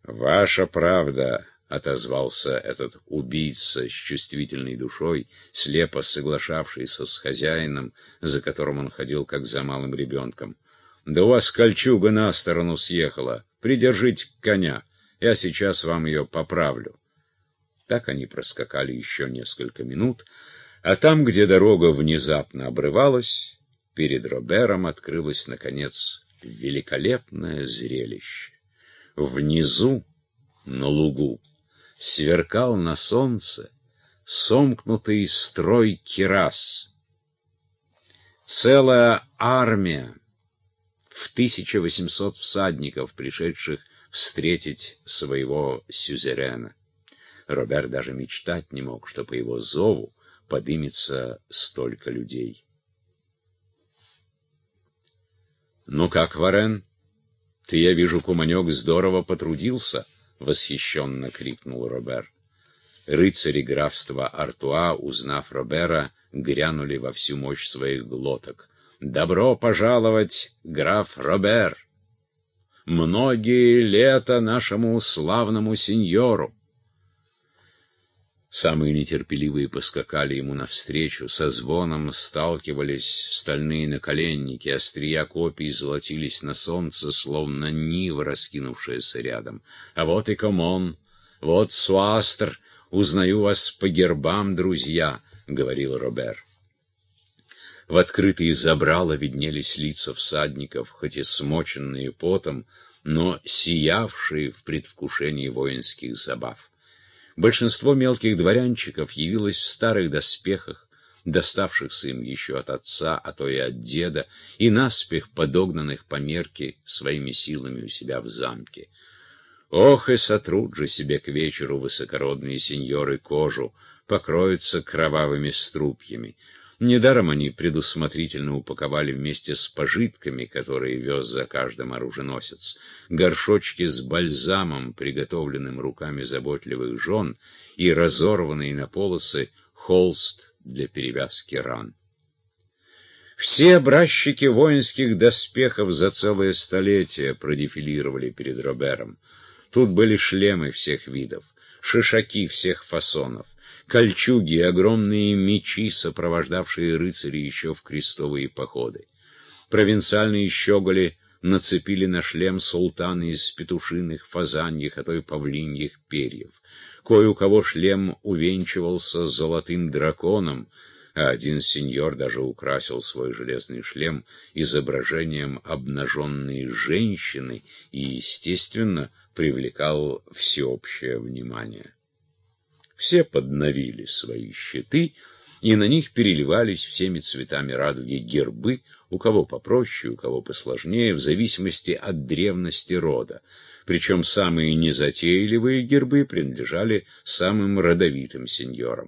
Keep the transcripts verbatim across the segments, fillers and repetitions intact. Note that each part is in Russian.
«Ваша правда», — отозвался этот убийца с чувствительной душой, слепо соглашавшийся с хозяином, за которым он ходил как за малым ребенком. «Да у вас кольчуга на сторону съехала. Придержите коня, я сейчас вам ее поправлю». Так они проскакали еще несколько минут, а там, где дорога внезапно обрывалась, перед Робером открылось, наконец, великолепное зрелище. Внизу, на лугу, сверкал на солнце сомкнутый строй кирас. Целая армия в тысяча восемьсот всадников, пришедших встретить своего сюзерена. Робер даже мечтать не мог, что по его зову подымется столько людей. «Ну как, Варен? Ты, я вижу, куманек, здорово потрудился!» — восхищенно крикнул Робер. Рыцари графства Артуа, узнав Робера, грянули во всю мощь своих глоток. «Добро пожаловать, граф Робер! Многие лета нашему славному сеньору!» Самые нетерпеливые поскакали ему навстречу, со звоном сталкивались стальные наколенники, острия копий золотились на солнце, словно нива, раскинувшаяся рядом. «А вот и Комон, вот Суастр, узнаю вас по гербам, друзья», — говорил Робер. В открытые забрала виднелись лица всадников, хоть и смоченные потом, но сиявшие в предвкушении воинских забав. Большинство мелких дворянчиков явилось в старых доспехах, доставшихся им еще от отца, а то и от деда, и наспех подогнанных по мерке своими силами у себя в замке. Ох, и сотрут же себе к вечеру высокородные сеньоры кожу, покроются кровавыми струпьями. Недаром они предусмотрительно упаковали вместе с пожитками, которые вез за каждым оруженосец, горшочки с бальзамом, приготовленным руками заботливых жен, и разорванный на полосы холст для перевязки ран. Все образчики воинских доспехов за целое столетие продефилировали перед Робером. Тут были шлемы всех видов, шишаки всех фасонов, кольчуги и огромные мечи, сопровождавшие рыцарей еще в крестовые походы. Провинциальные щеголи нацепили на шлем султаны из петушиных, фазаньих, а то и павлиньих перьев. Кое у кого шлем увенчивался золотым драконом, а один сеньор даже украсил свой железный шлем изображением обнаженной женщины и, естественно, привлекал всеобщее внимание. Все подновили свои щиты, и на них переливались всеми цветами радуги гербы, у кого попроще, у кого посложнее, в зависимости от древности рода. Причем самые незатейливые гербы принадлежали самым родовитым сеньорам.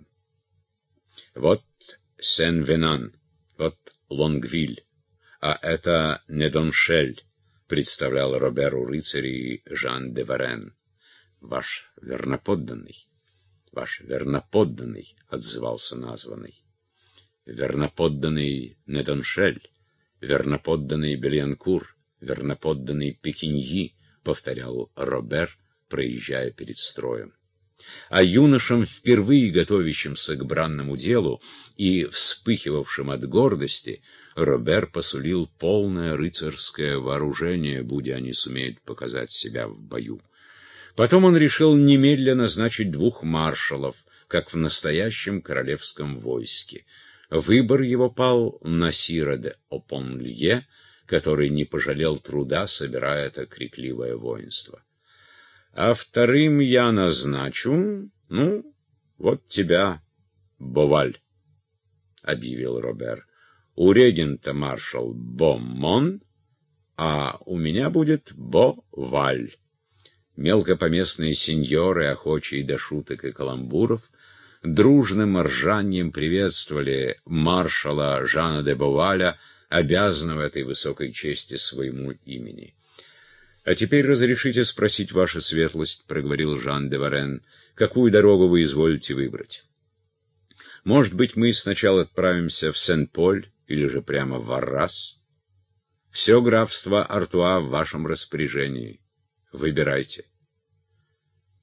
Вот Сен-Венан, вот Лонгвиль, а это Недоншель, представлял Роберу рыцарей Жан де Варен. Ваш верноподданный. «Ваш верноподданный», — отзывался названный. «Верноподданный Недоншель, верноподданный Бельянкур, верноподданный Пекиньи», — повторял Робер, проезжая перед строем. А юношам, впервые готовящимся к бранному делу и вспыхивавшим от гордости, Робер посулил полное рыцарское вооружение, будь они сумеют показать себя в бою. Потом он решил немедленно назначить двух маршалов, как в настоящем королевском войске. Выбор его пал на Сира де Опонлье, который не пожалел труда, собирая это крикливое воинство. А вторым я назначу, ну, вот тебя, Боваль, — объявил Робер. У регента маршал Боммон, а у меня будет Боваль. Мелкопоместные сеньоры, охочие до шуток и каламбуров, дружным ржанием приветствовали маршала Жана де Боваля, обязанного этой высокой чести своему имени. «А теперь разрешите спросить, ваша светлость, — проговорил Жан де Варен, — какую дорогу вы изволите выбрать? Может быть, мы сначала отправимся в Сен-Поль или же прямо в Аррас? Все графство Артуа в вашем распоряжении. Выбирайте».